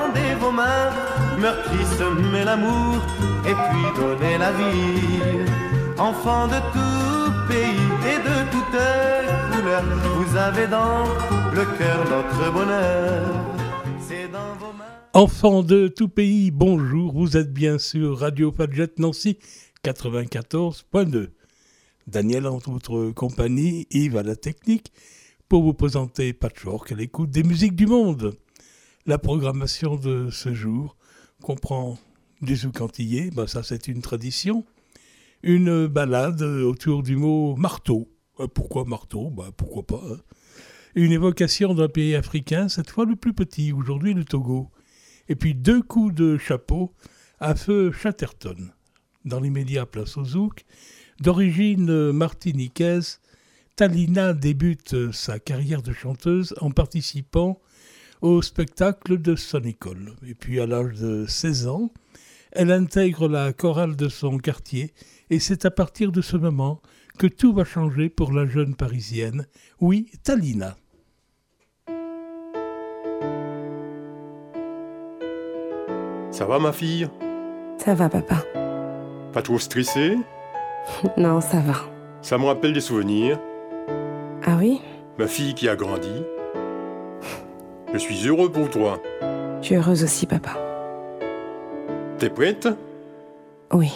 étendez vos mains, meurtri semez l'amour, et puis donnez la vie. Enfants de tout pays et de toutes couleurs, vous avez dans le cœur notre bonheur. C'est dans vos mains. Enfants de tout pays, bonjour, vous êtes bien sur Radio Fadjet Nancy 94.2. Daniel en votre compagnie, Yves à la technique, pour vous présenter Patchwork à l'écoute des musiques du monde. La programmation de ce jour comprend du zouk antillais, ça c'est une tradition, une balade autour du mot marteau. Pourquoi marteau ? Pourquoi pas. Une évocation d'un pays africain, cette fois le plus petit, aujourd'hui le Togo. Et puis 2 coups de chapeau à feu Chatterton. Dans l'immédiat, place au zouk. D'origine martiniquaise, Talina débute sa carrière de chanteuse en participant au spectacle de son école. Et puis à l'âge de 16 ans, elle intègre la chorale de son quartier et c'est à partir de ce moment que tout va changer pour la jeune parisienne. Oui, Talina. Ça va ma fille ? Ça va papa. Pas trop stressée ? Non, ça va. Ça me rappelle des souvenirs. Ah oui ? Ma fille qui a grandi. Je suis heureux pour toi. Je suis heureuse aussi, papa. T'es prête ? Oui.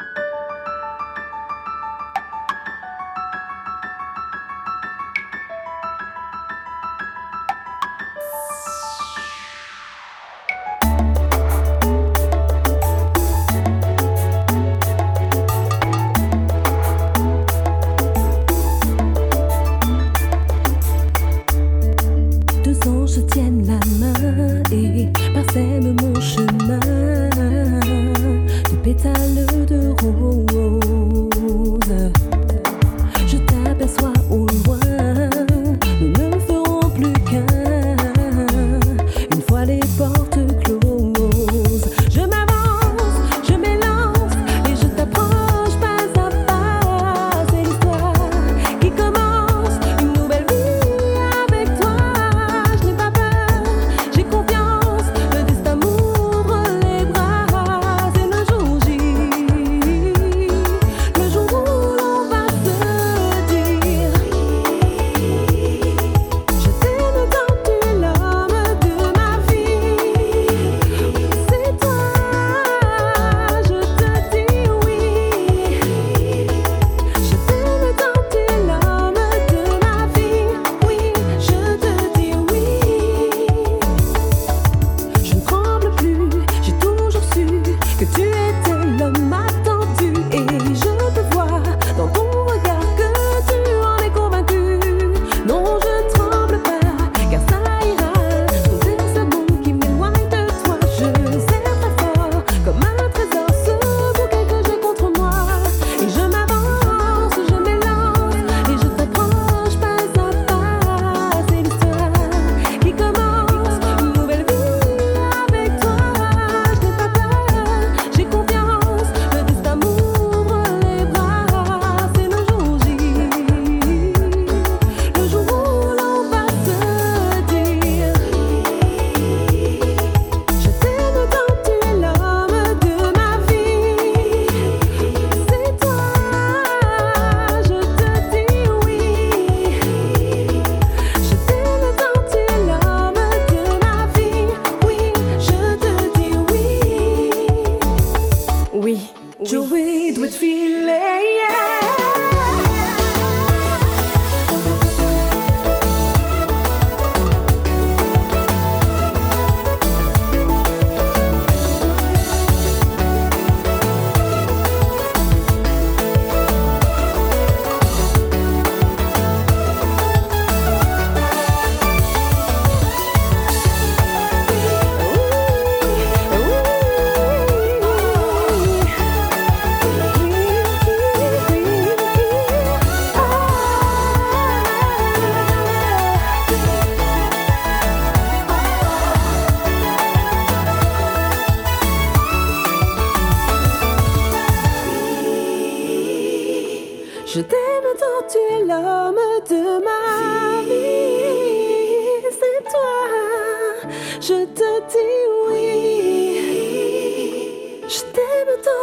Je t'aime tant, tu es l'homme de ma vie. C'est toi, je te dis oui.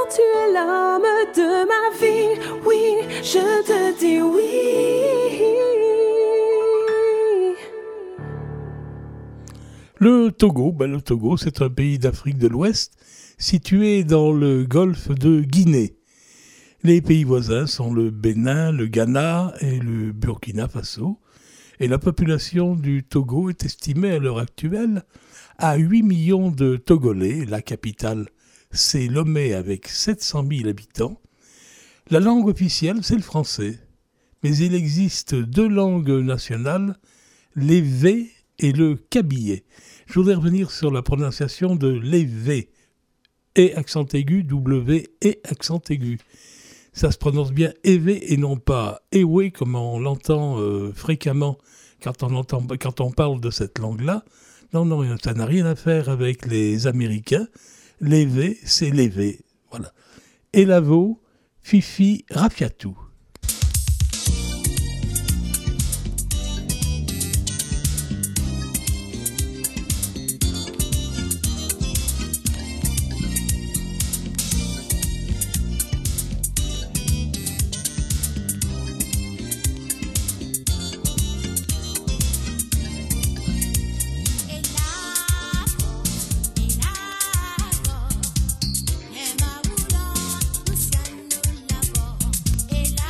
tu es l'homme de ma vie. Oui, je te dis oui. Le Togo, le Togo, c'est un pays d'Afrique de l'Ouest situé dans le golfe de Guinée. Les pays voisins sont le Bénin, le Ghana et le Burkina Faso. Et la population du Togo est estimée à l'heure actuelle à 8 millions de Togolais. La capitale, c'est Lomé avec 700 000 habitants. La langue officielle, c'est le français. Mais il existe 2 langues nationales, l'évé et le kabyé. Je voudrais revenir sur la prononciation de l'évé. Et accent aigu, W et accent aigu. Ça se prononce bien évé et non pas éoué comme on l'entend fréquemment quand on parle de cette langue-là. Non, ça n'a rien à faire avec les Américains. L'évé, c'est l'évé. Voilà. Elavo, Fifi, Rafiatou. El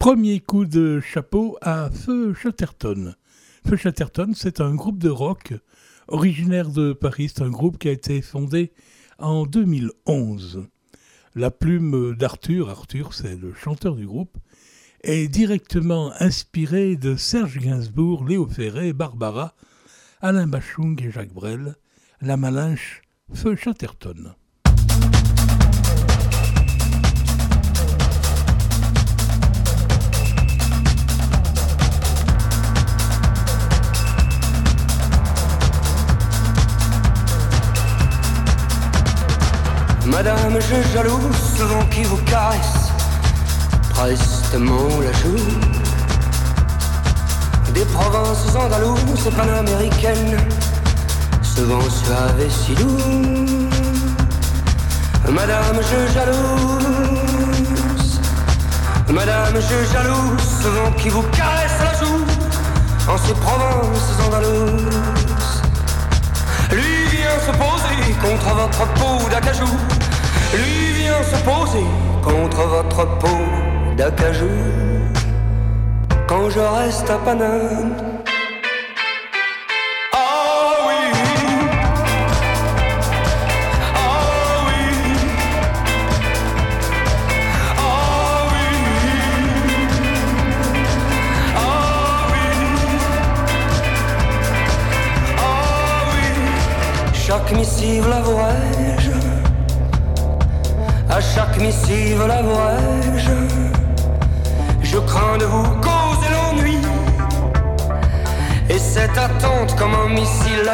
Premier coup de chapeau à Feu Chatterton. Feu Chatterton, c'est un groupe de rock originaire de Paris. C'est un groupe qui a été fondé en 2011. La plume d'Arthur, Arthur c'est le chanteur du groupe, est directement inspirée de Serge Gainsbourg, Léo Ferré, Barbara, Alain Bachung et Jacques Brel. La Malinche, Feu Chatterton. Madame, je jaloux ce vent qui vous caresse prestement la joue. Des provinces andalouses et panaméricaines, ce vent suave et si doux. Madame, je jalouse. Madame, je jalouse ce vent qui vous caresse la joue en ces provinces andalouses. Lui vient se poser contre votre peau d'acajou. Lui vient se poser contre votre peau d'acajou. Quand je reste à Paname. Ah oui. Ah oui. Ah oui. Ah oui. Ah oui. Chaque missive l'avouerai-je. À chaque missive l'avouerai-je. Je crains de vous causer l'ennui. Et cette attente comme un missile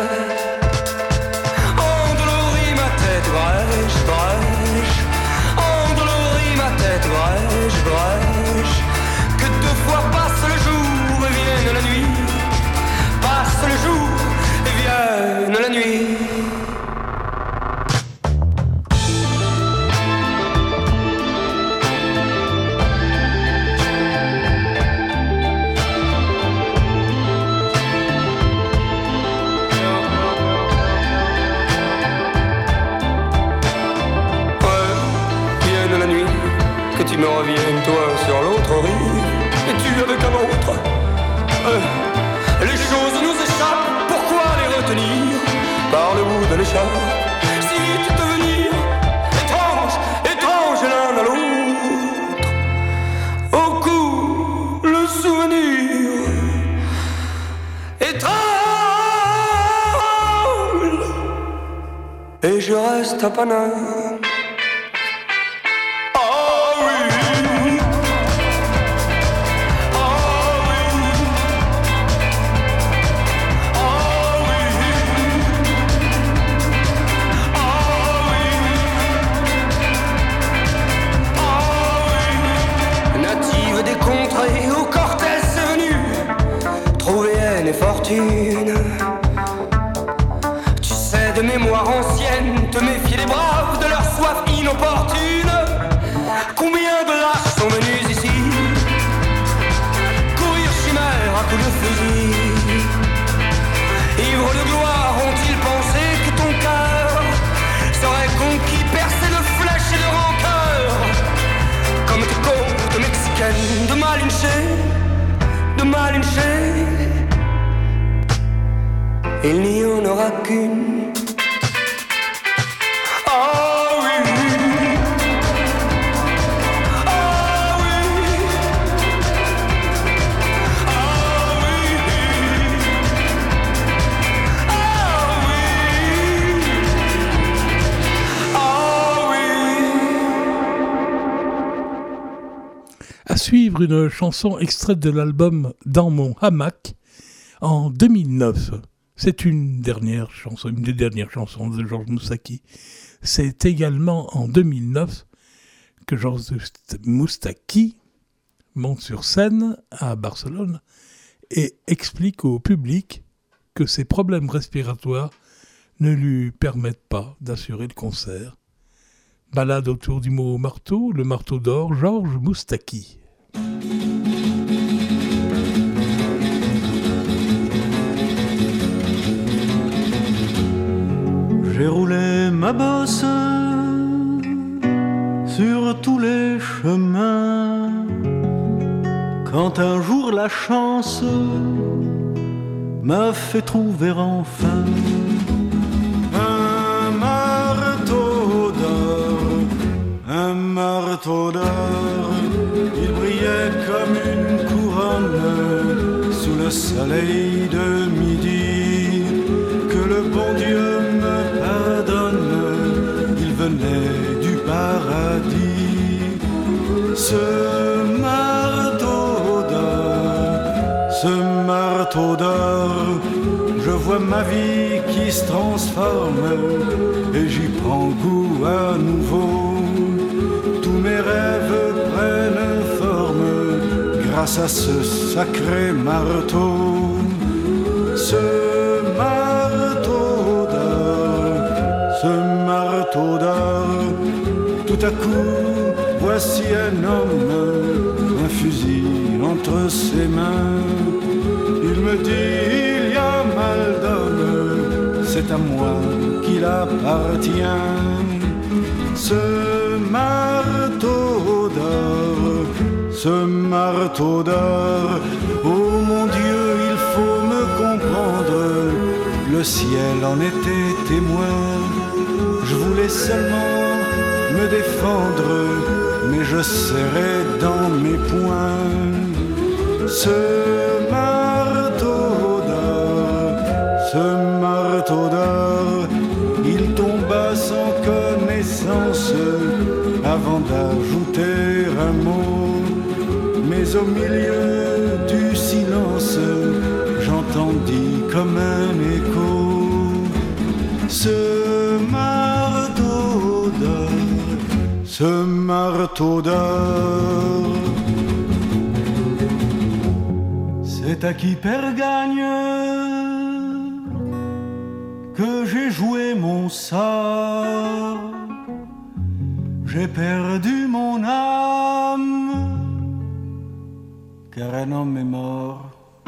endolorit ma tête, brèche, brèche. Endolorit ma tête, brèche, brèche. Que deux fois passe le jour et vienne la nuit. Passe le jour et vienne la nuit. Tu me reviennes, toi, sur l'autre rive, et tu avec un autre. Les choses nous échappent, pourquoi les retenir par le bout de l'écharpe? Si tu devenir étrange, étrange l'un à l'autre, au cou, le souvenir étrange, et je reste à Paname. Fortune. Tu sais de mémoire ancienne te méfier des braves, de leur soif inopportune. Combien de lâches sont venus ici courir chimère à coups de fusil? Ivres de gloire ont-ils pensé que ton cœur serait conquis, percé de flèches et de rancœur, comme tes côtes mexicaines de Malinche, de Malinche? Il n'y en aura qu'une. Ah oui. Ah oui. Ah oui. Ah oui. Ah oui. À suivre une chanson extraite de l'album Dans mon hamac en 2009. C'est une des dernières chansons de Georges Moustaki. C'est également en 2009 que Georges Moustaki monte sur scène à Barcelone et explique au public que ses problèmes respiratoires ne lui permettent pas d'assurer le concert. Balade autour du mot marteau, le marteau d'or, Georges Moustaki. J'ai roulé ma bosse sur tous les chemins Quand un jour la chance m'a fait trouver enfin un marteau d'or, il brillait comme une couronne sous le soleil de midi. Que le bon Dieu me pardonne, il venait du paradis. Ce marteau d'or, je vois ma vie qui se transforme et j'y prends goût à nouveau. Tous mes rêves prennent forme grâce à ce sacré marteau. Ce marteau d'or, tout à coup, voici un homme, un fusil entre ses mains. Il me dit, il y a mal d'homme, c'est à moi qu'il appartient. Ce marteau d'or, oh mon Dieu, il faut me comprendre, le ciel en était témoin. Je voulais seulement me défendre, mais je serrais dans mes poings. Ce marteau d'or, il tomba sans connaissance avant d'ajouter un mot. Mais au milieu du silence, j'entendis comme un écho ce marteau d'or. C'est à qui perd gagne que j'ai joué mon sort. J'ai perdu mon âme, car un homme est mort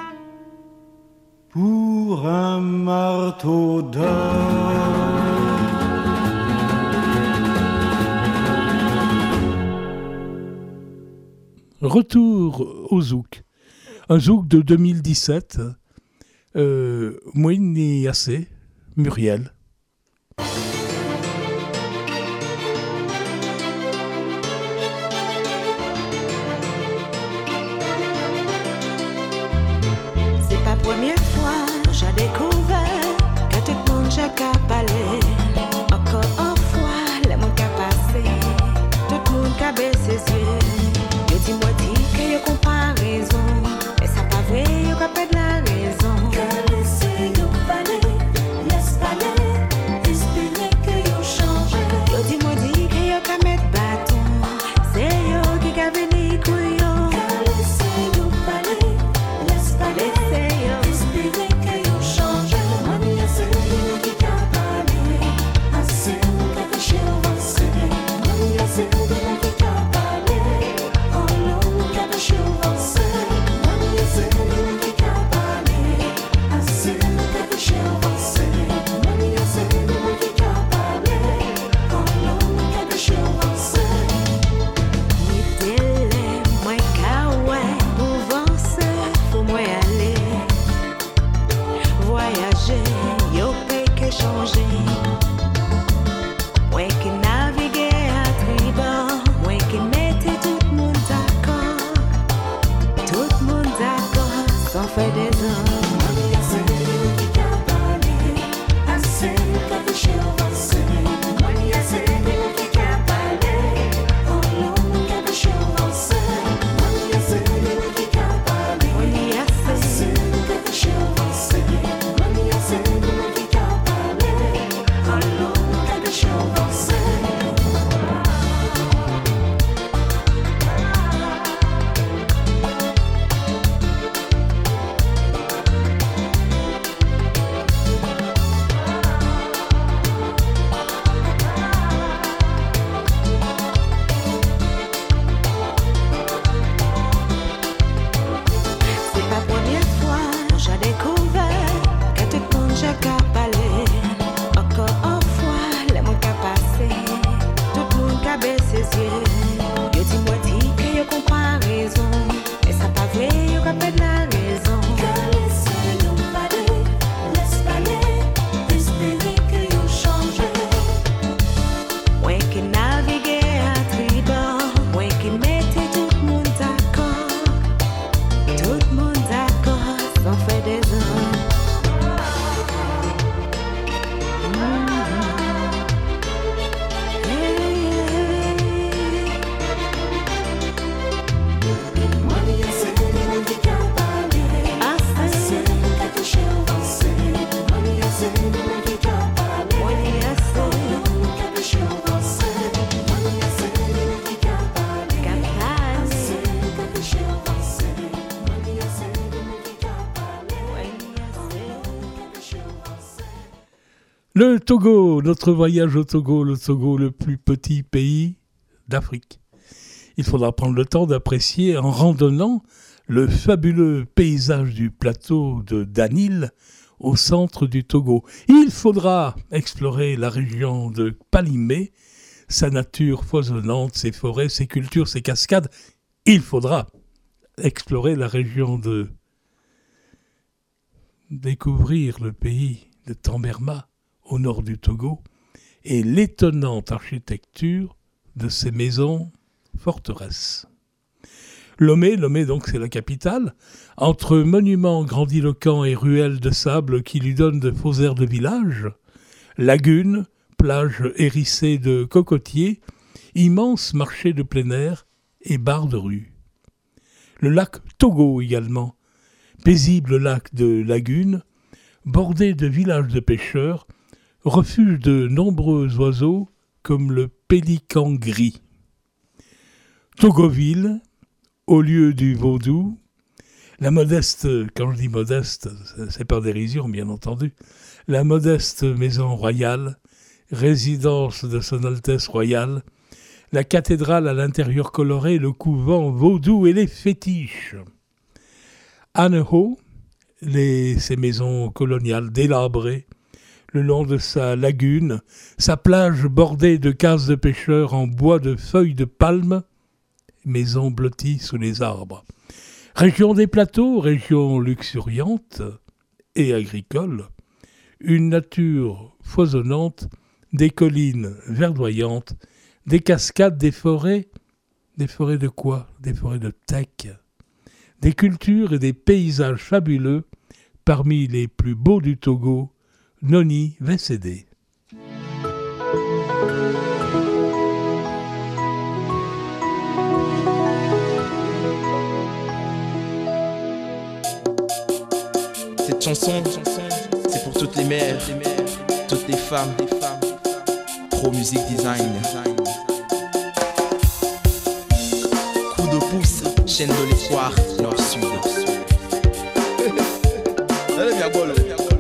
pour un marteau d'or. Retour au zouk. Un zouk de 2017. Moïne et assez. Muriel. C'est pas première fois j'ai découvert que tout le monde j'ai qu'à parler. Encore une fois, le monde qu'a passé, tout le monde qu'a baissé ses yeux. Yo dis-moi que y'a comparaison, et ça pas vrai, y'a qu'à perdre la raison. Que laissez-nous parler, laisse parler, espérer que y'a changé. Yo dis-moi que y'a qu'à mettre bâton, c'est yo qui qu'a venu couillon. Que laissez-nous parler, laisse parler, c'est yo, espérer que y'a changé. Mani assez de qui qu'a parlé, assez de qu'a fait avancer. Mani assez de qui qu'a parlé, oh non, qu'a fait avancer. Mani assez de qui qu'a parlé, assez de qu'a fait avancer. Mani assez de qui qu'a parlé, oh non, qu'a fait avancer. Ni télé, moi qu'à ouais, pour avancer, faut moi aller. Voyager, yo paye que changer. Moi qui naviguer à tribord, moi qui mettais tout le monde d'accord. Tout le monde d'accord, sans faire des hommes. Assez qui qu'a parlé, assez qu'a fait avancer. Assez qui qu'a parlé, oh non, qu'a fait avancer. Assez qui qu'a parlé, assez qu'a fait avancer. Assez qui qu'a parlé, oh non, qu'a fait avancer. Le Togo, notre voyage au Togo, le Togo, le plus petit pays d'Afrique. Il faudra prendre le temps d'apprécier en randonnant le fabuleux paysage du plateau de Danil au centre du Togo. Il faudra explorer la région de Palimé, sa nature foisonnante, ses forêts, ses cultures, ses cascades. Il faudra explorer la région de découvrir le pays de Tamberma au nord du Togo et l'étonnante architecture de ses maisons forteresses. Lomé donc c'est la capitale, entre monuments grandiloquents et ruelles de sable qui lui donnent de faux airs de village, lagunes, plages hérissées de cocotiers, immenses marchés de plein air et barres de rue. Le lac Togo également, paisible lac de lagunes, bordé de villages de pêcheurs, refuge de nombreux oiseaux comme le pélican gris. Togoville, au lieu du vaudou, la modeste, quand je dis modeste, c'est par dérision bien entendu, la modeste maison royale, résidence de son Altesse royale, la cathédrale à l'intérieur coloré, le couvent vaudou et les fétiches. Aneho, ces maisons coloniales délabrées, le long de sa lagune, sa plage bordée de cases de pêcheurs en bois de feuilles de palme, maisons blotties sous les arbres. Région des plateaux, région luxuriante et agricole, une nature foisonnante, des collines verdoyantes, des cascades, des forêts de quoi? Des forêts de teck, des cultures et des paysages fabuleux, parmi les plus beaux du Togo, Noni VCD. Cette chanson, c'est pour toutes les mères, toutes les femmes, Pro Music Design. Coup de pouce, chaîne de l'espoir, Nord-Sud. Allez, viens, go,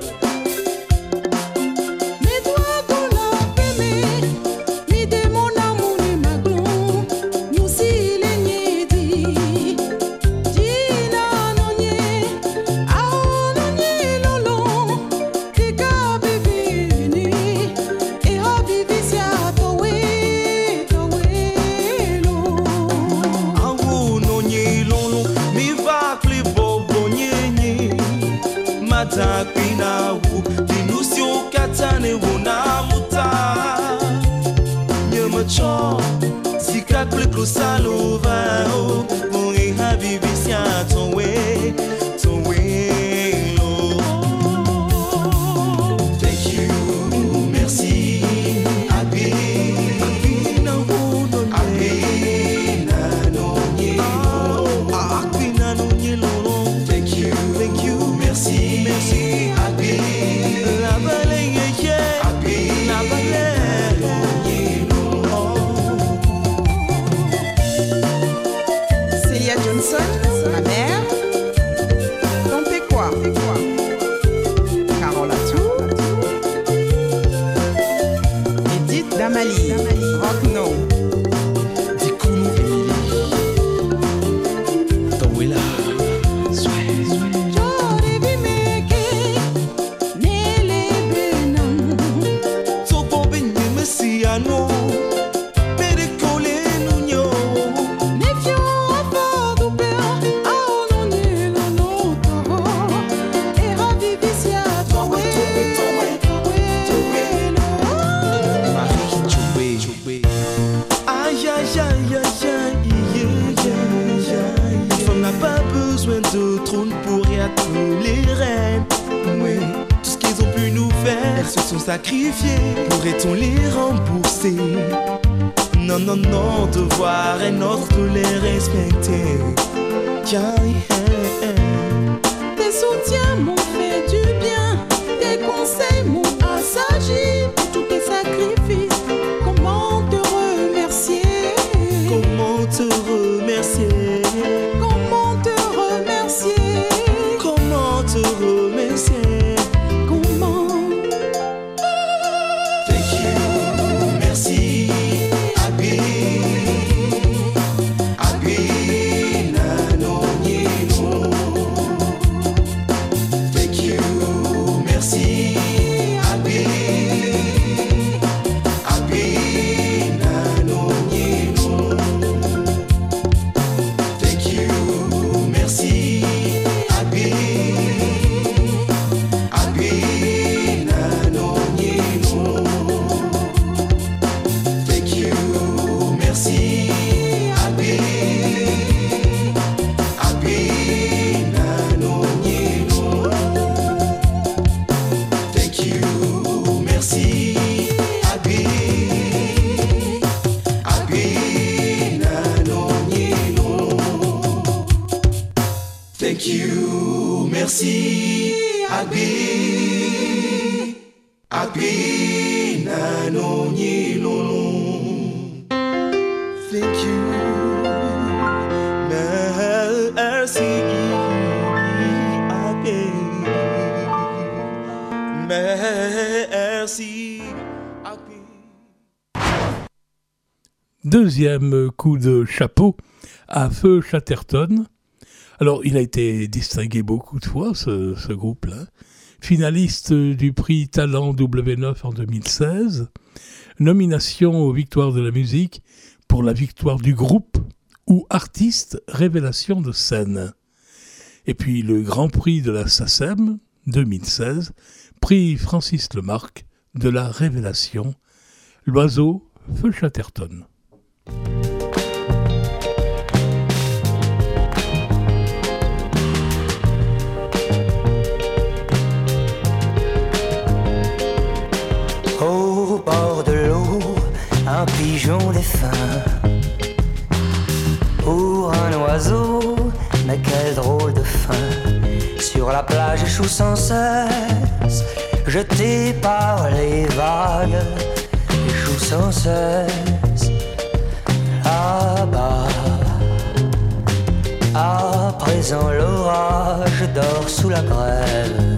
Pourrait-on les rembourser? Non, non, non, devoir est notre de les respecter. Tes soutiens m'ont fait du bien, tes conseils m'ont assagi pour tous tes sacrifices. Comment te remercier? Comment te remercier? Comment te remercier? Comment te remercier? Comment? Thank you, merci, Agbi, nanoni lolo. Thank you, merci, Agbi, merci, Agbi. Deuxième coup de chapeau à Feu Chatterton. Alors, il a été distingué beaucoup de fois, ce groupe-là. Finaliste du prix Talent W9 en 2016. Nomination aux Victoires de la musique pour la victoire du groupe ou artiste révélation de scène. Et puis le Grand Prix de la SACEM 2016, prix Francis Lemarque de la révélation, l'oiseau Feu Chatterton. Au bord de l'eau, un pigeon défunt. Pour un oiseau, mais quel drôle de fin. Sur la plage échoue sans cesse, jeté par les vagues, échoue sans cesse. Là-bas, à présent l'orage dort sous la grève.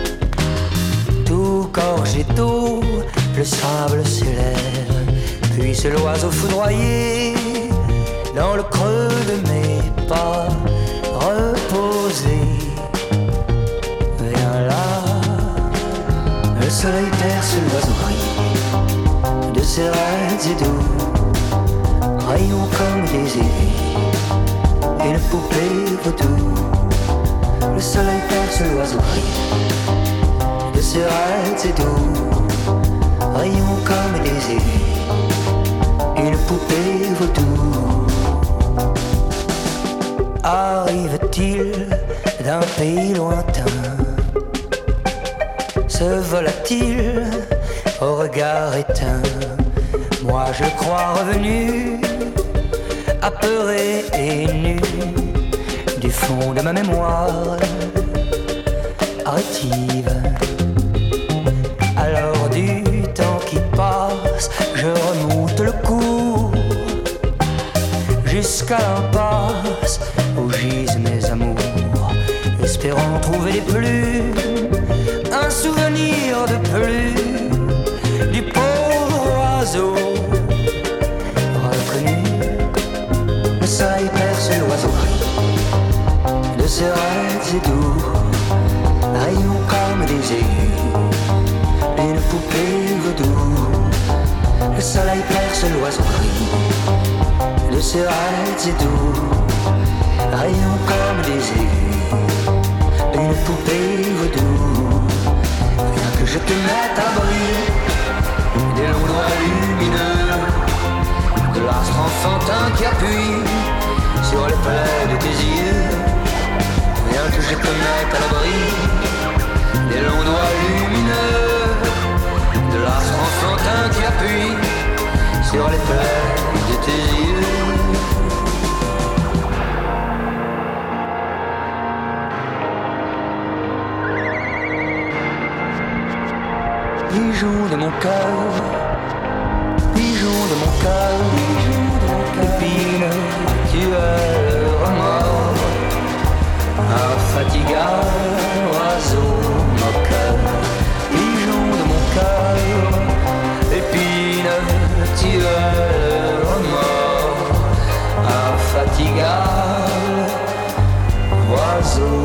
Tout gorgé d'eau, le sable s'élève, puis c'est l'oiseau foudroyé dans le creux de mes pas, reposé. Viens là, le soleil perce l'oiseau gris de ses raids et doux, rayons comme des aiguilles, une poupée vaudou. Le soleil perce l'oiseau gris de ses raids et doux, rayons comme des aiguilles, une poupée vaudou. Arrive-t-il d'un pays lointain? Se vola-t-il au regard éteint? Moi je crois revenu, apeuré et nu, du fond de ma mémoire rétive. Alors du temps qui passe, je remonte le cours jusqu'à l'impasse où gisent mes amours, espérant trouver des plumes, un souvenir de plus du pauvre oiseau reconnu. Le soleil perce l'oiseau gris de ses raids et doux, rayons comme des aiguilles, une poupée vaudou. Le soleil perce l'oiseau gris de ses raids et doux, rayons comme des aiguilles, une poupée vaudou. Rien que je te mette à bris des longs doigts lumineux, de l'astre enfantin qui appuie sur les plaies de tes yeux. Rien que je te mette à l'abri des longs doigts lumineux, de l'astre enfantin qui appuie sur les plaies de tes yeux. Pigeon de mon cœur, pigeon de mon cœur, épine, tu es le remords, infatigable oiseau moqueur. Pigeon de mon cœur, épine, tu es le remords, infatigable oiseau.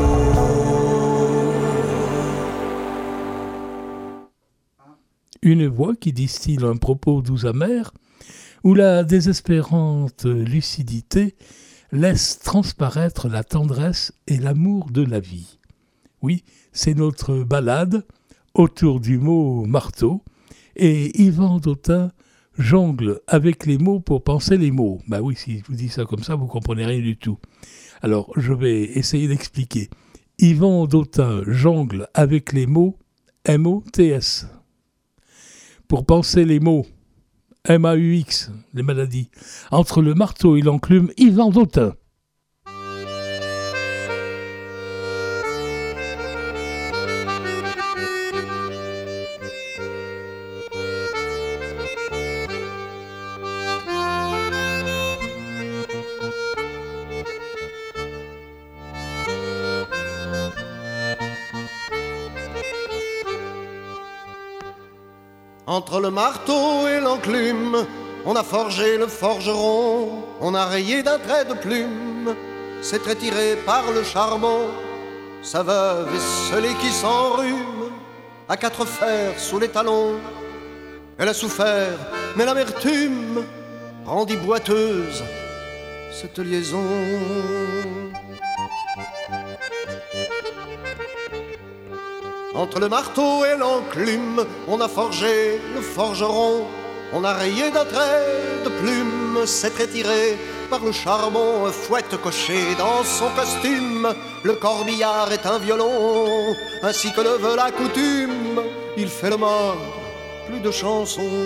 Une voix qui distille un propos doux amer, où la désespérante lucidité laisse transparaître la tendresse et l'amour de la vie. Oui, c'est notre ballade autour du mot marteau, et Yvan Dautin jongle avec les mots pour penser les mots. Bah oui, si je vous dis ça comme ça, vous comprenez rien du tout. Alors, je vais essayer d'expliquer. Yvan Dautin jongle avec les mots M-O-T-S. Pour penser les mots M-A-U-X, les maladies, entre le marteau et l'enclume, Yvan Dautin. Entre le marteau et l'enclume, on a forgé le forgeron, on a rayé d'un trait de plume ses traits tirés par le charbon, sa veuve esselée qui s'enrhume à quatre fers sous les talons. Elle a souffert, mais l'amertume rendit boiteuse cette liaison. Entre le marteau et l'enclume, on a forgé le forgeron, on a rayé d'un trait de plume ses traits tirés par le charbon. Fouette coché dans son costume, le corbillard est un violon, ainsi que le veut la coutume, il fait le mort, plus de chansons.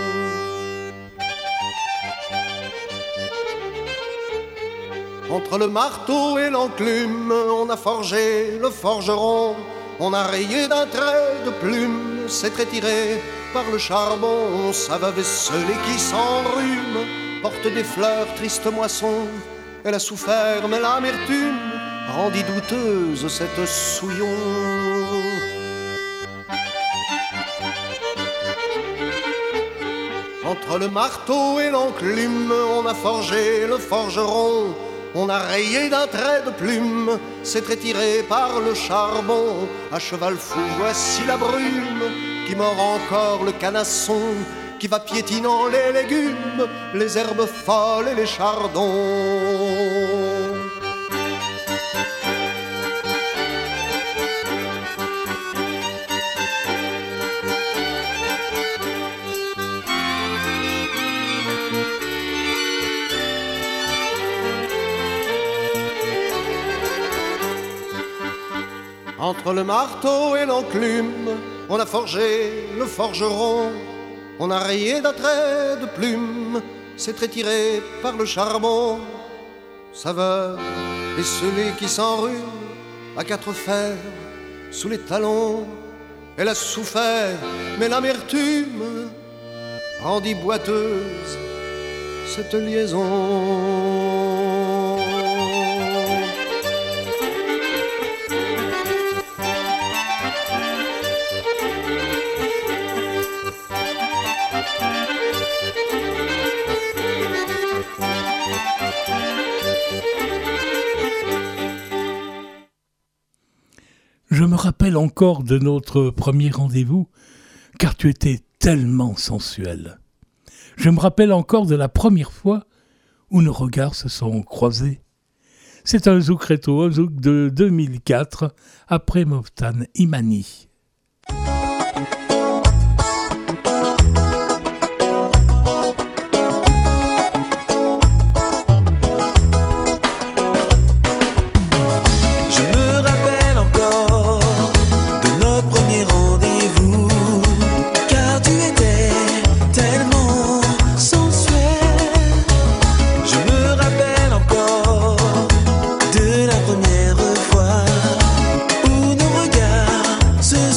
Entre le marteau et l'enclume, on a forgé le forgeron, on a rayé d'un trait de plume ses traits tirés par le charbon. Sa veuve esselée qui s'enrhume porte des fleurs, triste moisson. Elle a souffert, mais l'amertume rendit douteuse cette souillon. Entre le marteau et l'enclume, on a forgé le forgeron, on a rayé d'un trait de plume ses traits tirés par le charbon. À cheval fou, voici la brume qui mord encore le canasson, qui va piétinant les légumes, les herbes folles et les chardons. Entre le marteau et l'enclume, on a forgé le forgeron, on a rayé d'un trait de plume ses traits tirés par le charbon. Sa veuve esselée qui s'enrhume à quatre fers sous les talons. Elle a souffert, mais l'amertume rendit boiteuse cette liaison. Je me rappelle encore de notre premier rendez-vous, car tu étais tellement sensuel. Je me rappelle encore de la première fois où nos regards se sont croisés. C'est un zouk rétro, un zouk de 2004, après Moftan Imani. Se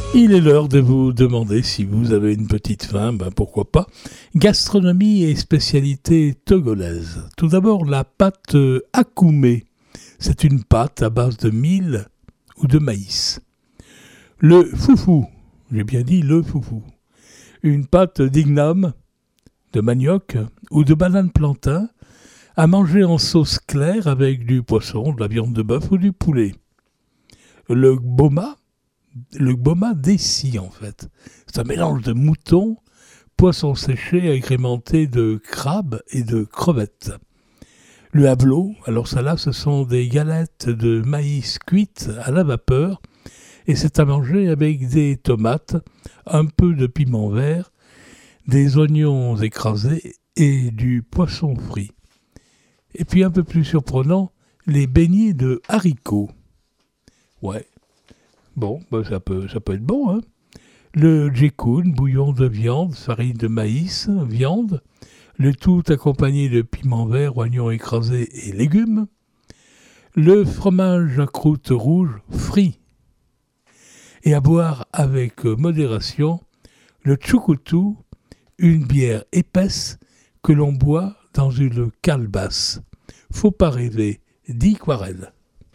Il est l'heure de vous demander si vous avez une petite faim, ben pourquoi pas. Gastronomie et spécialité togolaise. Tout d'abord, la pâte akoumé. C'est une pâte à base de mil ou de maïs. Le foufou, j'ai bien dit le foufou. Une pâte d'igname, de manioc ou de banane plantain à manger en sauce claire avec du poisson, de la viande de bœuf ou du poulet. Le gboma dessi en fait. C'est un mélange de mouton, poisson séché agrémenté de crabes et de crevettes. Le hablo, alors ça là, ce sont des galettes de maïs cuites à la vapeur et c'est à manger avec des tomates, un peu de piment vert, des oignons écrasés et du poisson frit. Et puis un peu plus surprenant, les beignets de haricots. Ouais. Bon, ben ça peut être bon, hein. Le djekoun, bouillon de viande, farine de maïs, viande, le tout accompagné de piment vert, oignons écrasés et légumes. Le fromage à croûte rouge frit. Et à boire avec modération, le tchoukoutou, une bière épaisse que l'on boit dans une calebasse. Faut pas rêver, dit Quarel.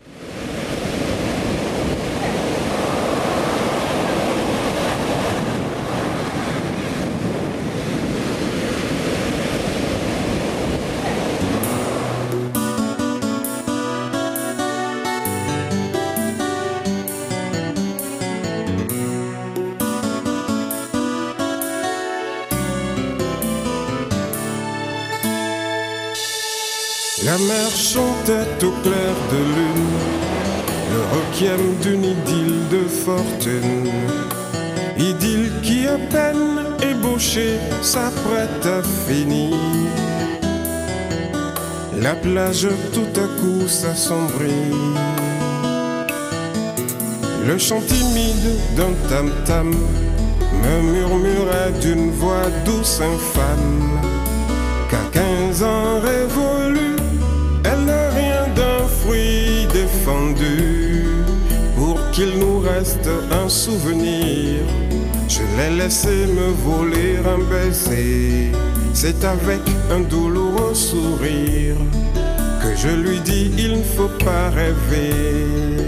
La mer chantait au clair de lune, le requiem d'une idylle de fortune. Idylle qui à peine ébauchée s'apprête à finir. La plage tout à coup s'assombrit. Le chant timide d'un tam-tam me murmurait d'une voix douce infâme qu'à 15 ans révolus, elle n'a rien d'un fruit défendu. Pour qu'il nous reste un souvenir, je l'ai laissé me voler un baiser. C'est avec un douloureux sourire que je lui dis il ne faut pas rêver.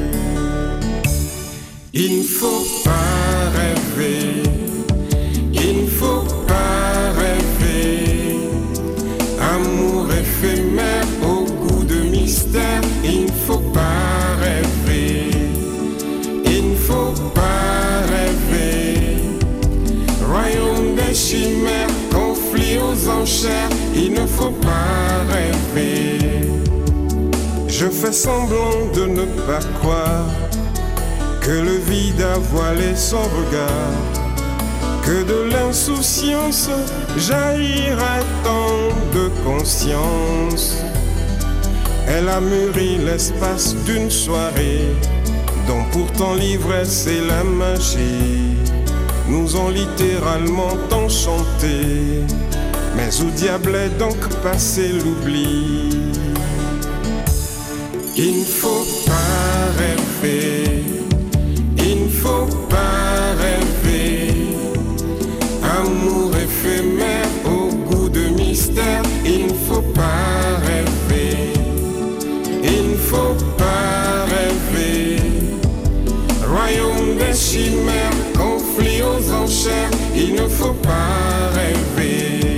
Il ne faut pas rêver. Il ne faut pas rêver. Amour éphémère au goût de mystère. Il ne faut pas rêver. Il ne faut pas rêver. Royaume des chimères, conflit aux enchères. Il ne faut pas rêver. Je fais semblant de ne pas croire que le vide a voilé son regard, que de l'insouciance jaillirait tant de conscience. Elle a mûri l'espace d'une soirée, dont pourtant l'ivresse et la magie nous ont littéralement enchantés. Mais où diable est donc passé l'oubli? Il ne faut pas rêver. Il ne faut pas rêver. Amour éphémère au goût de mystère. Il ne faut pas rêver. Il ne faut pas rêver. Royaume des chimères, conflit aux enchères. Il ne faut pas rêver.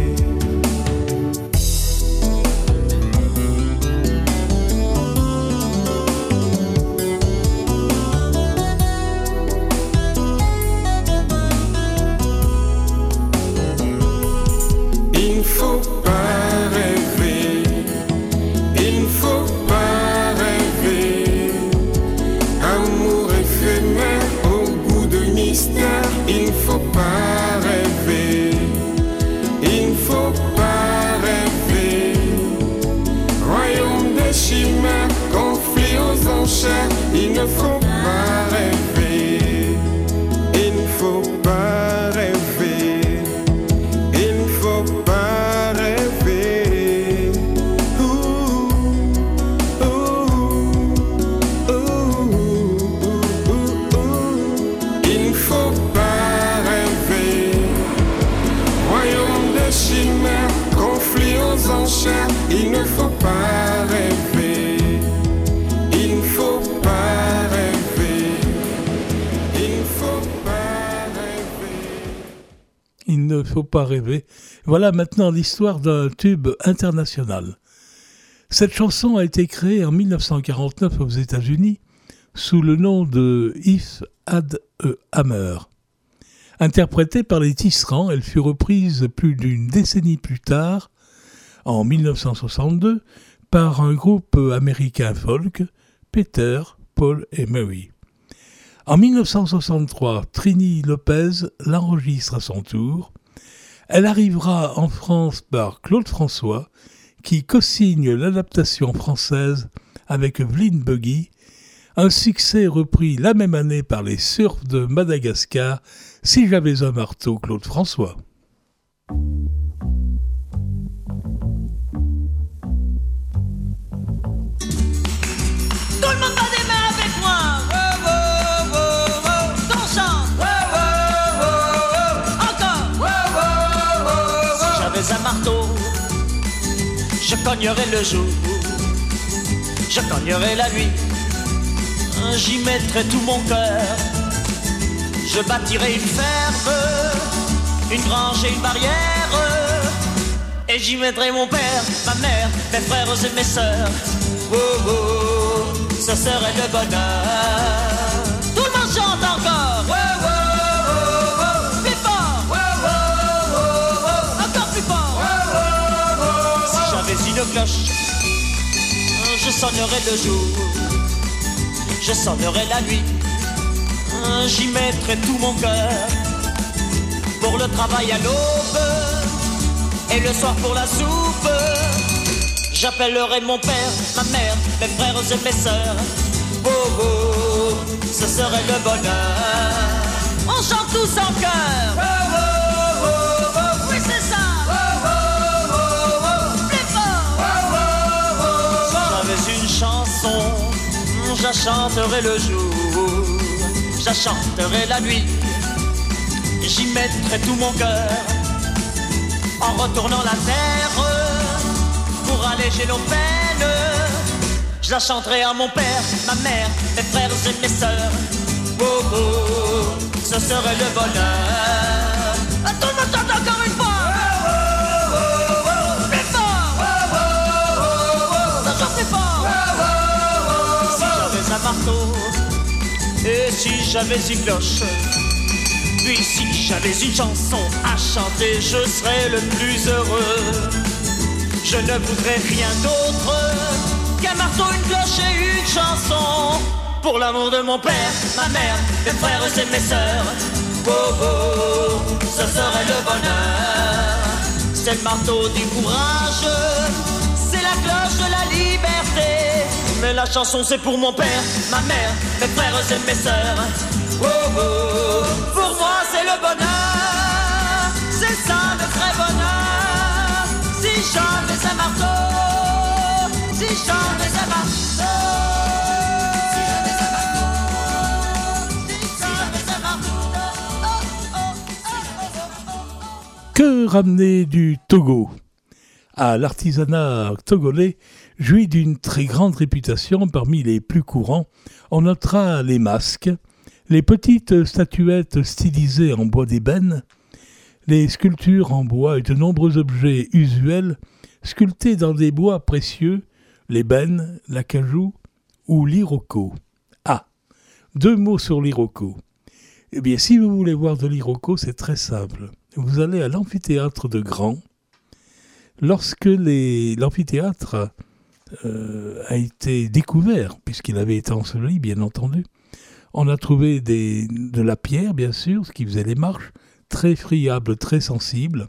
Il ne faut pas rêver. Il ne faut pas rêver. Amour éphémère au goût de mystère. Il ne faut pas rêver. Il ne faut pas rêver. Royaume des chimères, conflit aux enchères. Il ne faut pas rêver. Il ne faut pas rêver. Il ne faut pas rêver. Ouh, ouh, ouh, ouh, ouh, ouh. Il ne faut cher, il ne faut pas rêver. Il ne faut pas rêver. Il ne faut pas rêver. Il ne faut pas rêver. Voilà maintenant l'histoire d'un tube international. Cette chanson a été créée en 1949 aux États-Unis sous le nom de If Had a Hammer. Interprétée par les Tisserands, elle fut reprise plus d'une décennie plus tard, en 1962, par un groupe américain folk, Peter, Paul et Mary. En 1963, Trini Lopez l'enregistre à son tour. Elle arrivera en France par Claude François, qui co-signe l'adaptation française avec Evelyne Buggy, un succès repris la même année par les Surfs de Madagascar, Si j'avais un marteau, Claude François. Tout le monde bat des mains avec moi. Wow, wow, wow, wow. Qu'on chante. Wow, wow, wow, wow. Encore. Wow, wow, wow, wow. Si j'avais un marteau, je cognerais le jour, je cognerais la nuit, j'y mettrais tout mon cœur. Je bâtirais une ferme, une grange et une barrière, et j'y mettrais mon père, ma mère, mes frères et mes sœurs. Oh, oh, ce serait le bonheur. Tout le monde chante encore. Oh, oh, oh, oh. Plus fort. Oh, oh, oh, oh. Encore plus fort. Oh, oh, oh, oh. Si j'avais une cloche, je sonnerais le jour, je sonnerais la nuit, j'y mettrais tout mon cœur. Pour le travail à l'aube et le soir pour la soupe, j'appellerai mon père, ma mère, mes frères et mes sœurs. Oh, oh, ce serait le bonheur. On chante tous en chœur. Oh, oh, oh, oh. Oui, c'est ça. Oh, oh, oh, oh. Plus fort. Oh, oh, oh, oh. Si j'avais une chanson, je la chanterai le jour, je la chanterai la nuit, j'y mettrai tout mon cœur. En retournant la terre pour alléger nos peines, je la chanterai à mon père, ma mère, mes frères et mes sœurs. Oh, oh, ce serait le bonheur. Tout le monde chante encore une fois. Oh, oh, oh, oh. Plus fort. Oh, oh, oh, oh. Toujours plus fort. Oh, oh, oh, oh. Si j'avais un marteau et si j'avais une cloche, puis si j'avais une chanson à chanter, je serais le plus heureux. Je ne voudrais rien d'autre qu'un marteau, une cloche et une chanson. Pour l'amour de mon père, ma mère, mes frères et mes sœurs. Oh, oh, ce serait le bonheur. C'est le marteau du courage, c'est la cloche de la liberté. Mais la chanson c'est pour mon père, ma mère, mes frères et mes sœurs. Oh, oh, pour moi c'est le bonheur, c'est ça le vrai bonheur. Si j'avais un marteau, si j'avais un marteau, si j'avais un marteau, si j'avais un marteau. Oh, oh, oh. Que ramener du Togo? L'artisanat togolais jouit d'une très grande réputation. Parmi les plus courants, on notera les masques, les petites statuettes stylisées en bois d'ébène, les sculptures en bois et de nombreux objets usuels sculptés dans des bois précieux, l'ébène, l'acajou ou l'iroko. Deux mots sur l'iroko. Eh bien, si vous voulez voir de l'iroko, c'est très simple. Vous allez à l'amphithéâtre de Grand. Lorsque l'amphithéâtre a été découvert, puisqu'il avait été enseveli, bien entendu, on a trouvé de la pierre, bien sûr, ce qui faisait les marches, très friable, très sensible.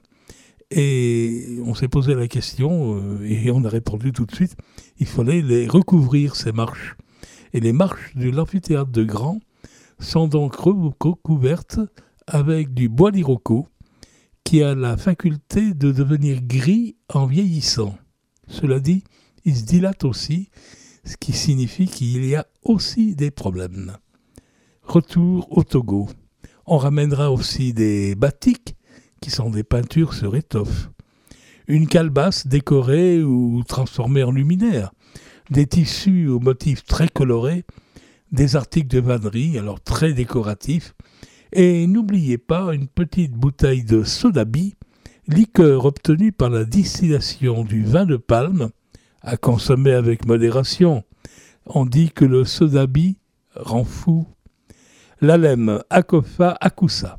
Et on s'est posé la question, et on a répondu tout de suite, il fallait les recouvrir, ces marches. Et les marches de l'amphithéâtre de Grand sont donc recouvertes avec du bois d'iroko, qui a la faculté de devenir gris en vieillissant. Cela dit, il se dilate aussi, ce qui signifie qu'il y a aussi des problèmes. Retour au Togo. On ramènera aussi des batiks, qui sont des peintures sur étoffe. une calebasse décorée ou transformée en luminaire, des tissus aux motifs très colorés, des articles de vannerie, alors très décoratifs, et n'oubliez pas une petite bouteille de sodabi, liqueur obtenue par la distillation du vin de palme, à consommer avec modération. On dit que le sodabi rend fou. Lalem Akofa Akusa.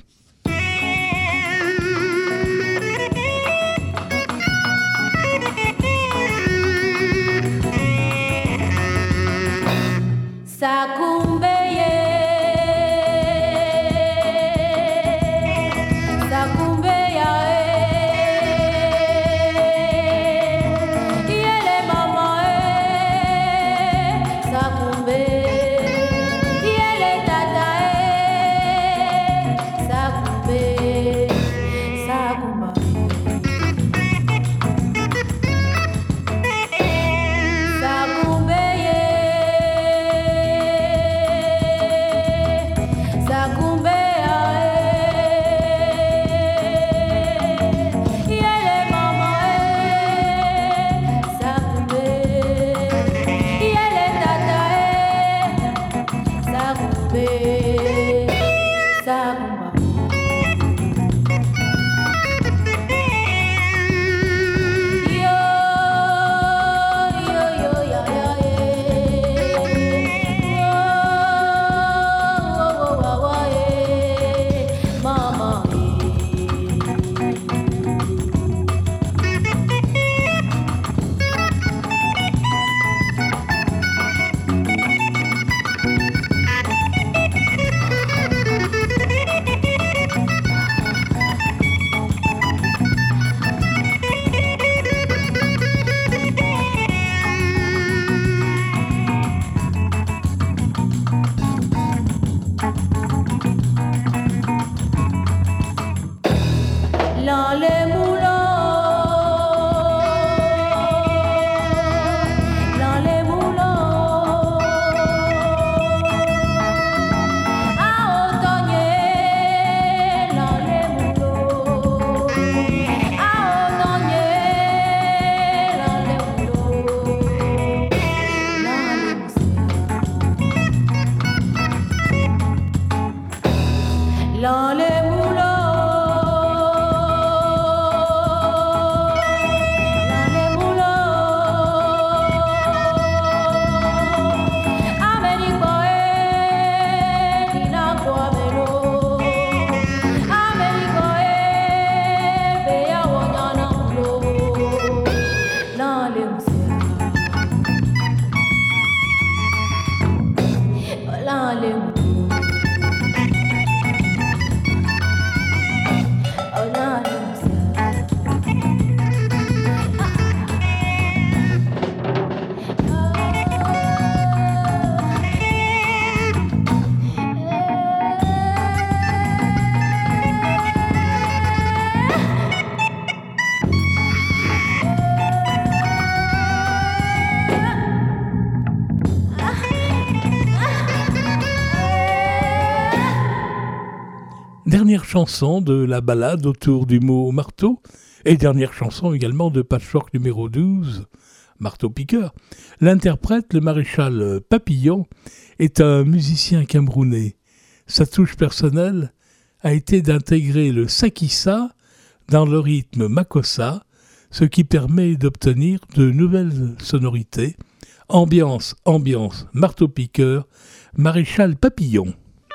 Dernière chanson de la ballade autour du mot marteau, et dernière chanson également de Patchwork numéro 12, Marteau-Piqueur. L'interprète, le maréchal Papillon, est un musicien camerounais. Sa touche personnelle a été d'intégrer le sakissa dans le rythme makossa, ce qui permet d'obtenir de nouvelles sonorités. Ambiance, Marteau-Piqueur, maréchal Papillon.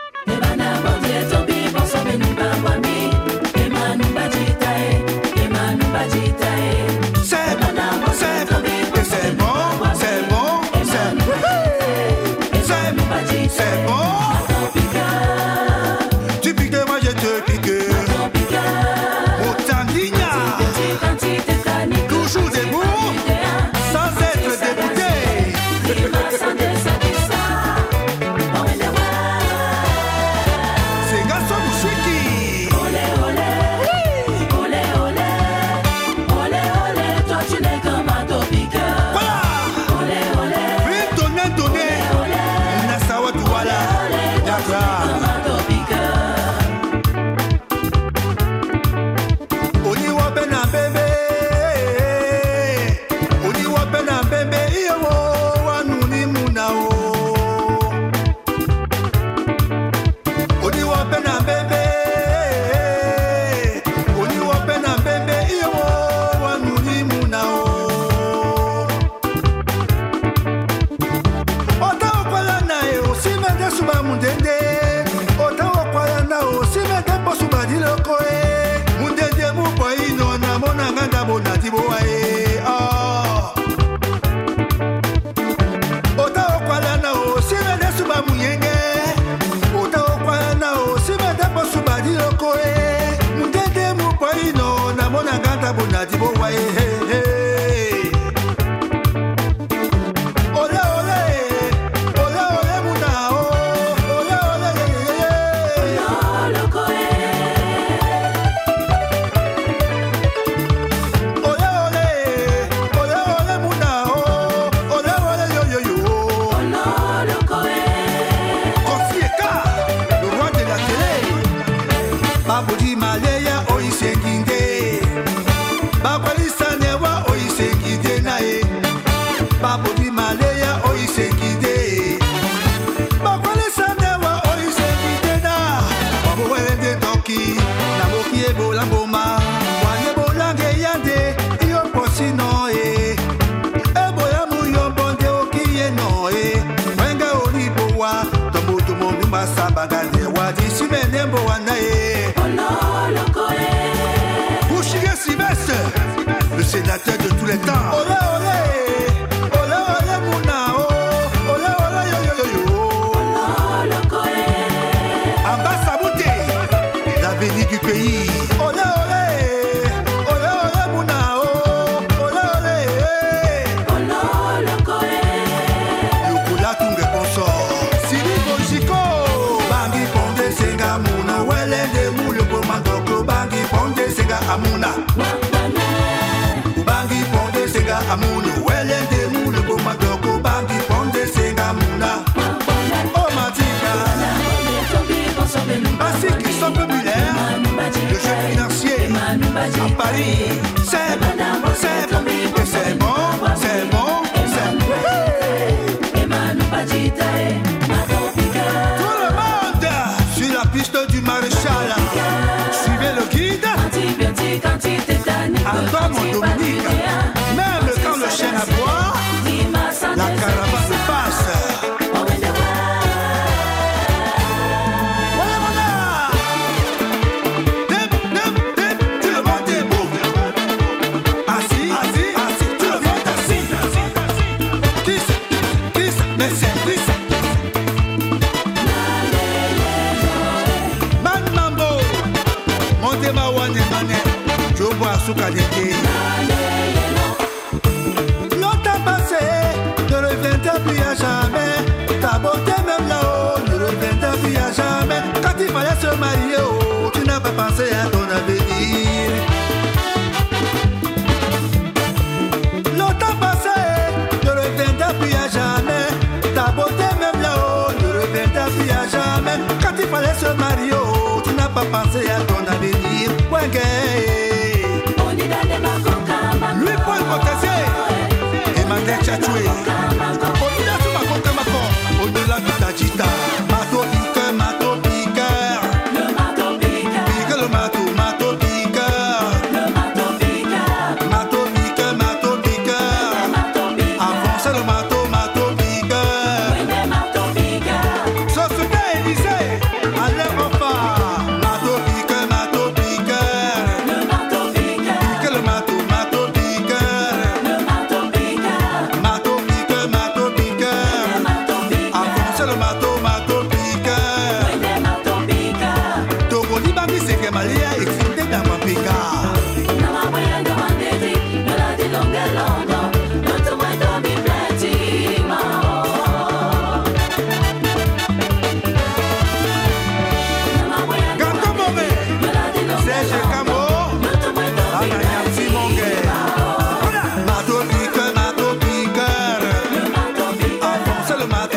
C'est bon, tu piques, moi je te pique. Autant toujours debout, sans être dégoûté. C'est garçon Bouchiki. Olé, olé, toi tu n'es qu'un marteau-piqueur. Voilà, olé, donné. Voilà, Oni wa bena bébé, suba mundende otawa kwalana osimete posuba dilokoe mundende mupoino namona nganda bonati boae otawa kwalana osimete suba muyenge otawa kwalana osimete posuba dilokoe mundende mupoino namona nganda bonati boae le sénateur de tous les temps. Olé, olé, olé, olé, mouna, olé, olé, yo, yo, yo, yo. Ambassadeur, l'avenir du pays. Olé, olé, olé, olé, mouna, olé, olé. Yukula tunge consort. Sini Bonjiko, bangi ponde senga mouna, wele de moule pour mandoko, bangi ponde senga amuna. Amunu wele de mulu bo madoko bangi ponde senga muna. Oh matika, ainsi qu'ils sont populaires, le jeu financier à Paris, c'est bon, c'est bon, et c'est bon, c'est bon, c'est bon. Tout le monde sur la piste du maréchal, suivez le guide, Antoine Dominique. Chaîne à boire, la caravane passe. Voilà, voilà. Dip, tout le monde est beau. Assis, tout le monde assis. Kiss, mais c'est kiss. Man mambo, montez ma one et manet. Je vois souka d'été. Plus à jamais, ta beauté même là-haut ne reviendra plus à jamais. Quand il fallait se marier, oh, tu n'as pas pensé à ton avenir. Longtemps passé ne reviendra plus à jamais. Ta beauté même là-haut ne reviendra plus à jamais. Quand il fallait se marier, oh, tu n'as pas pensé à ton avenir. Lui pour le protéger et Mandek Chatoué. Au-delà de ta gita, mato piqueur, mato piqueur. Le mato piqueur. Pique le mato piqueur. Le mato piqueur. Mato piqueur, mato piqueur. Avancez le mato piqueur. Oui, mais mato piqueur. Société Élysée, à l'air enfin. Mato piqueur, mato piqueur. Le mato piqueur. Pique le mato piqueur. Le mato piqueur. Mato piqueur, mato piqueur. Le mato piqueur. Togo Libani c'est que Malia existe dans ma pica. Ganto Mome, Serge Camo, Ananya Simongue. Mato piqueur, mato piqueur. Avance le mato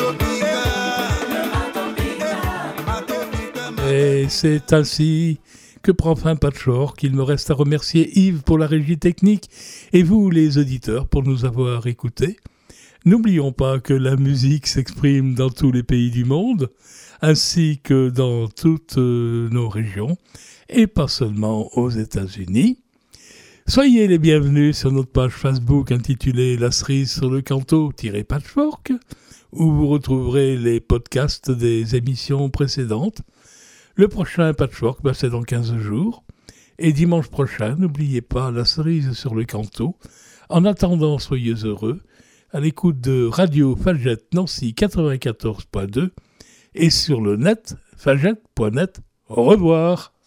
piqueur. Et c'est ainsi que prend fin Patchwork. Il me reste à remercier Yves pour la régie technique et vous, les auditeurs, pour nous avoir écoutés. N'oublions pas que la musique s'exprime dans tous les pays du monde, ainsi que dans toutes nos régions, et pas seulement aux États-Unis. Soyez les bienvenus sur notre page Facebook intitulée La cerise sur le canto-patchwork, où vous retrouverez les podcasts des émissions précédentes. Le prochain Patchwork, c'est dans 15 jours. Et dimanche prochain, n'oubliez pas la cerise sur le canto. En attendant, soyez heureux, à l'écoute de Radio Fagette Nancy 94.2 et sur le net, fagette.net. Au revoir.